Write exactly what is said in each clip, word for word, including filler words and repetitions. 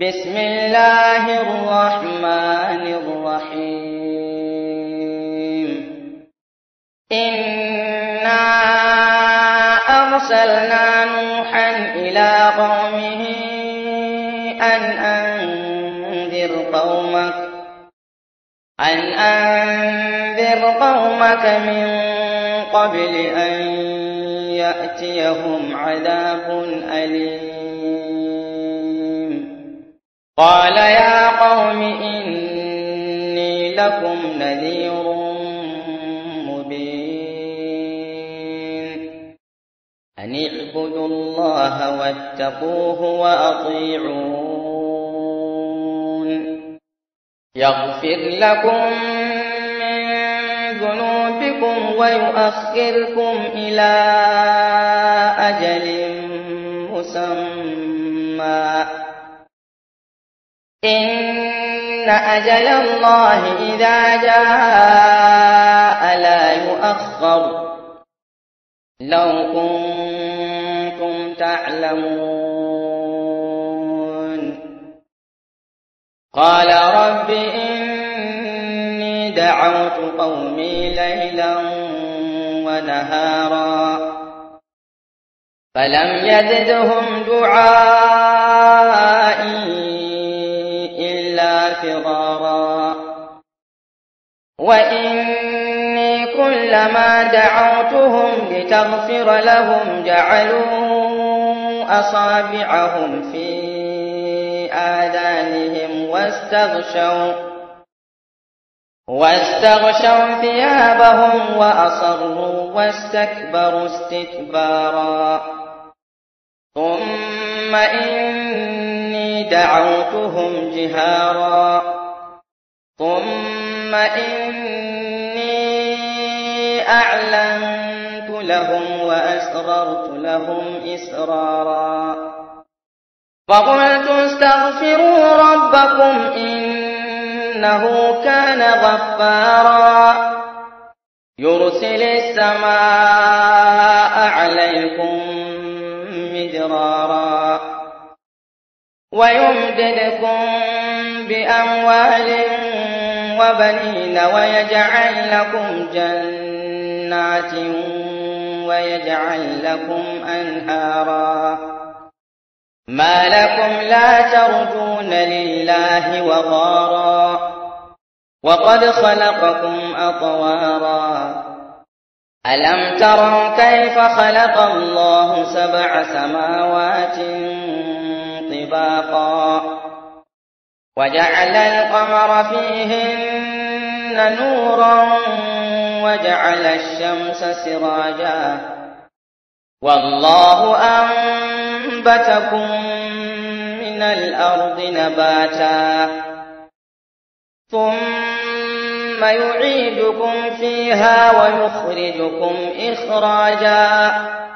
بسم الله الرحمن الرحيم إنا أرسلنا نوحا إلى قومه أن أنذر قومك أن أنذر قومك من قبل أن يأتيهم عذاب أليم قال يا قوم إني لكم نذير مبين أن اعبدوا الله واتقوه وأطيعون يغفر لكم من ذنوبكم ويؤخركم إلى أجل مسمى إن أجل الله إذا جاء لا يؤخر لو كنتم تعلمون قال رب إني دعوت قومي ليلا ونهارا فلم يزدهم دعائي فرارا وإني كلما دعوتهم لتغفر لهم جعلوا أصابعهم في آذانهم واستغشوا واستغشوا ثيابهم وأصروا واستكبروا استكبارا ثم إني دعوتهم جهارا ثم إني أعلنت لهم وأسررت لهم إسرارا فقلت استغفروا ربكم إنه كان غفارا يرسل السماء عليكم مدرارا ويمددكم بأموال وبنين ويجعل لكم جنات ويجعل لكم أنهارا ما لكم لا ترجون لله وقارا وقد خلقكم أطوارا ألم تروا كيف خلق الله سبع سماوات طباقا وجعل القمر فيهن نورا وجعل الشمس سراجا والله أنبتكم من الأرض نباتا ثم يعيدكم فيها ويخرجكم إخراجا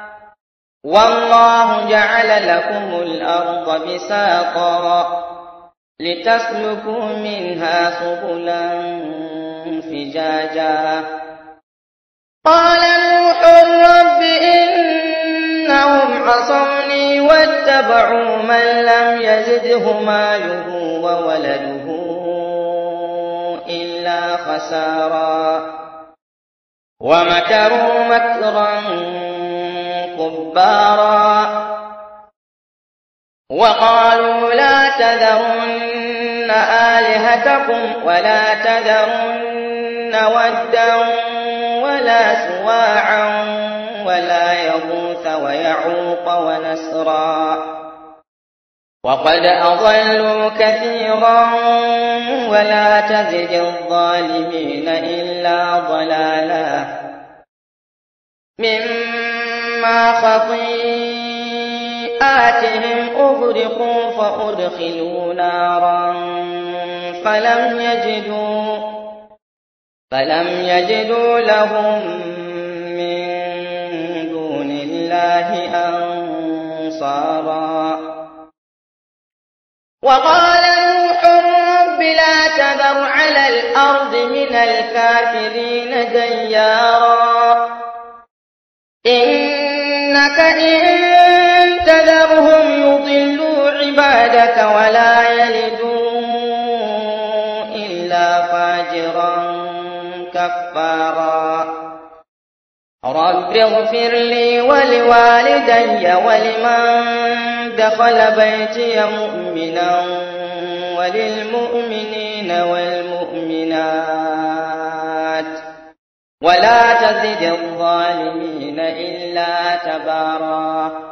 والله جعل لكم الأرض بساطا لتسلكوا منها سبلا فجاجا قال نوح رب إنهم عصوني واتبعوا من لم يزده ماله وولده إلا خسارا ومكروا مكرا كبارا وقالوا لا تذرن آلهتكم ولا تذرن ودا ولا سواعا ولا يغوث ويعوق ونسرا وقد أضلوا كثيرا ولا تزد الظالمين إلا ضلالا مما خطيئاتهم أغرقوا فأدخلوا نارا فلم يجدوا فلم يجدوا لهم من دون الله أنصارا وقال نوح رب لا تذر على الأرض من الكافرين ديارا إنك إن تذرهم يضلوا عبادك ولا كفارا رب اغفر لي ولوالدي ولمن دخل بيتي مؤمنا وللمؤمنين والمؤمنات ولا تزد الظالمين إلا تبارا